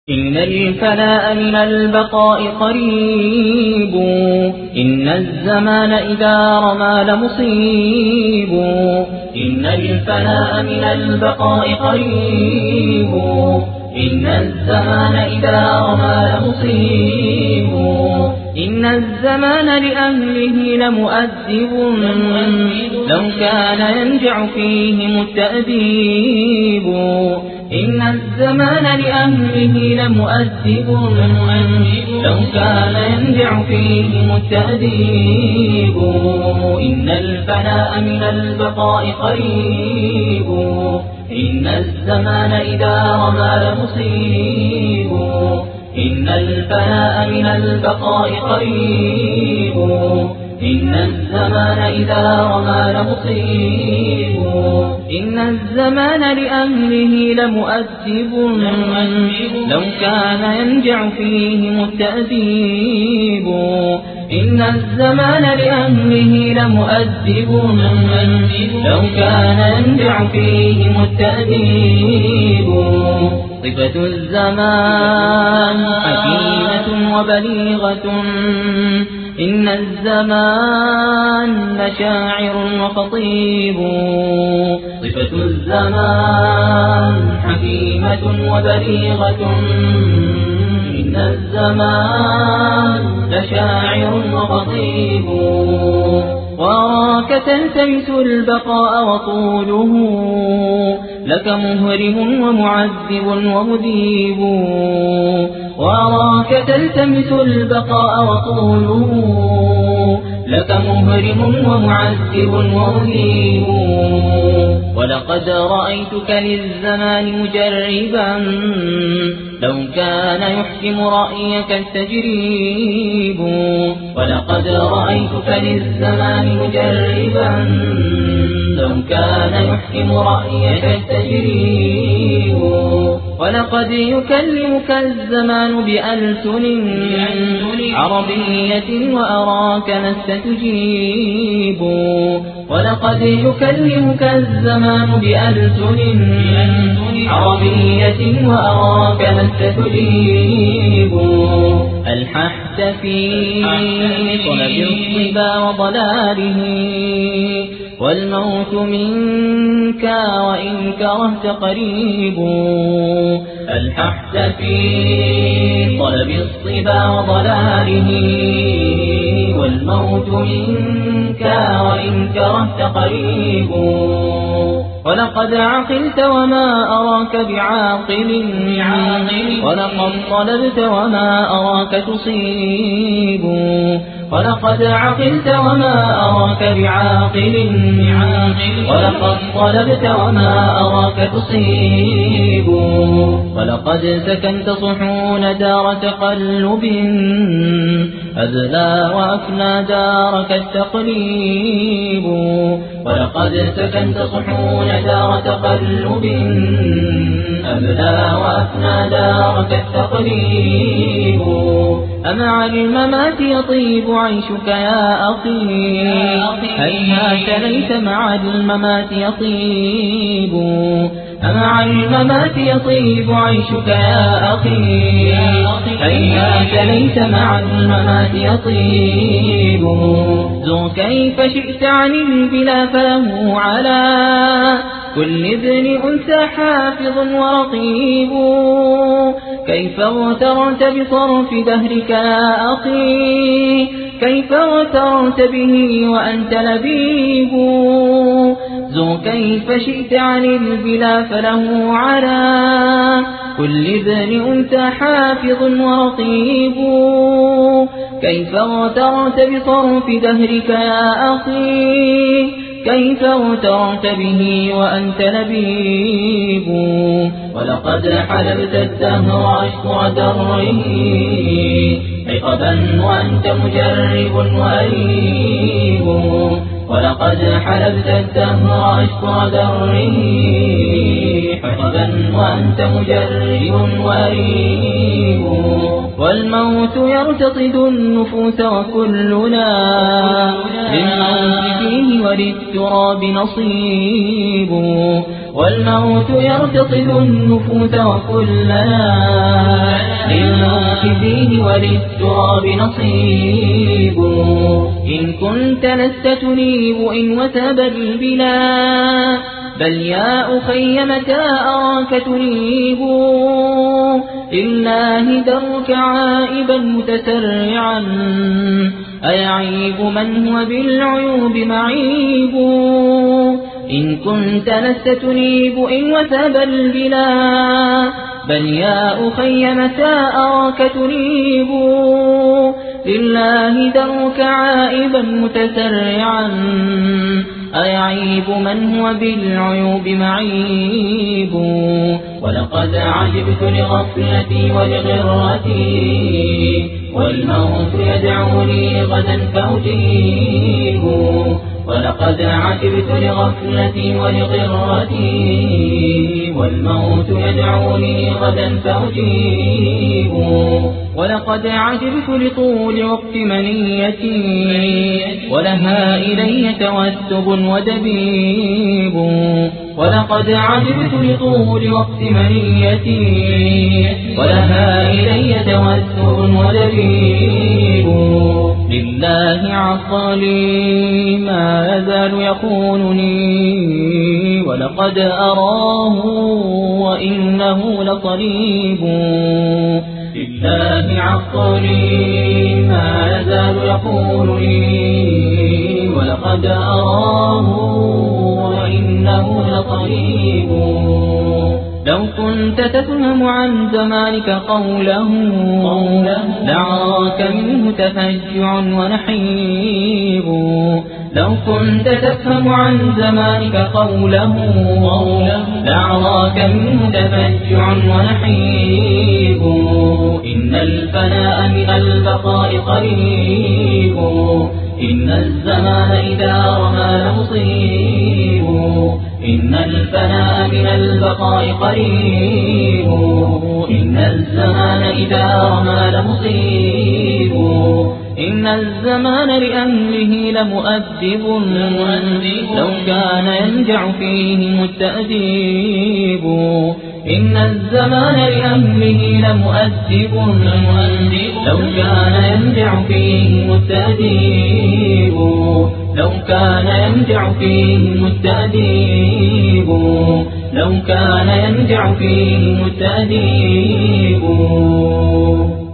إن الفناء من البقاء قريب، إن الزمان إذا رمى لمصيب. إن الفناء من البقاء قريب، إن الزمان إذا رمى لمصيب. إن الزمان لأهله لمؤدب، لو كان ينجع فيهم التأديب. إن الزمان لأهله لمؤدب، لو كان ينجع فيهم التأديب. إن الفناء من البقاء قريب، إن الزمان إذا رمى لمصيب. إن الفناء من البقاء قريب، إن الزمان إذا رمى لمصيب. إن الزمان لأهله لمؤدب، لو كان ينجع فيهم التأديب. إن الزمان لأهله لمؤدب، لو كان ينجع فيهم التأديب. صفة الزمان حكيمة وبليغة، إن الزمان لشاعر وخطيب. صفة الزمان حكيمة وبليغة، إن الزمان لشاعر وخطيب. وراك تلتمس البقاء وطوله، لك مهرم ومعذب ومذيب. وراك تلتمس البقاء وطوله، لك مهرم ومعذب ومذيب. ولقد رأيتك للزمان مجربا، لو كان يحكم رأيك التجريب. ولقد رأيتك للزمان مجربا، لو كان يحكم رأيك التجريب. ولقد يكلمك الزمان بألسن عربية وأراك لست تجيب. ولقد يكلمك الزمان بألسن عربية وأراك لست تجيب. ألححت في طلب الصبا وضلاله، والموت منك وإن كرهت قريب. ألححت في طلب الصبا وضلاله، والموت منك وإن كرهت قريب. ولقد عقلت وما أراك بعاقل، ولقد طلبت وما أراك تصيب. ولقد عقلت وما أراك بعاقل، ولقد طلبت وما أراك تصيب. ولقد سكنت صحون دار تقلب، أذلى وأفنى دارك التقليب. ولقد سكنت صحون دار تقلب، أذلى وأفنى دارك التقليب. أمع الممات يطيب عيشك يا أخي، هيهات ليس مع الممات يطيب. أمع الممات يطيب عيشك يا أخي، هيهات ليس مع الممات يطيب. زر كيف شئت عن البلا فله على كل ابن أنثى حافظ ورقيب. كيف اغترت بصرف دهرك يا أخي، كيف اغترت به وأنت لبيب. زر كيف شئت عن البلا فله على كل ابن أنثى حافظ ورقيب. كيف اغترت بصرف دهرك يا أخي، كيف اغترت به وأنت لبيب. ولقد حلبت الدهر أشكر دره، عقبا وأنت مجرب وأريب. ولقد حلبت الدهر أشكر دره، عقبا وأنت مجرب وأريب. والموت يرتقد النفوس وكلنا للموت فيه وللتراب نصيب. والموت يرتطل النفوس وكلنا للموت فيه وللتراب نصيب. إن كنت لست تنيب إن وثب البلاد بل يا أخي متى أراك تنيب لله درك عائبا متسرعا أيعيب من هو بالعيوب معيب. إن كنت لست تنيب إن وثب البلاد بل يا أخي متى أراك تنيب لله درك عائبا متسرعا أيعيب من هو بالعيوب معيب. ولقد عجبت لغفلتي ولغرتي والموت يدعوني غدا فأجيب. ولقد عجبت لغفلتي ولغرتي والموت يدعوني غدا فأجيب. ولقد عجبت لطول وقت منيتي ولها إلي توسب ودبيب. ولقد عجبت لطول وقت منيتي ولها إلي توسب ودبيب. لله عصالي ما يزال يخونني ولقد أراه وإنه لصليب. لله عصالي ما يزال يخونني ولقد أراه وإنه لصليب. لو كنت تفهم عن زمانك قوله لعراك منه تفجع ونحيب. لو كنت تفهم عن زمانك قوله لعراك منه تفجع ونحيب. إن الفناء من البقاء قريب إن الزمان إذا رمى لمصيب. إن الفناء من البقاء قريب إن الزمان إذا رمى لمصيب. إن الزمان لأهله لمؤدب لو كان ينجع فيهم التأديب. إن الزمان لأهله لمؤدب لو كان ينجع فيهم التأديب. لو كان ينجع فيهم التأديب. لو كان ينجع فيهم التأديب.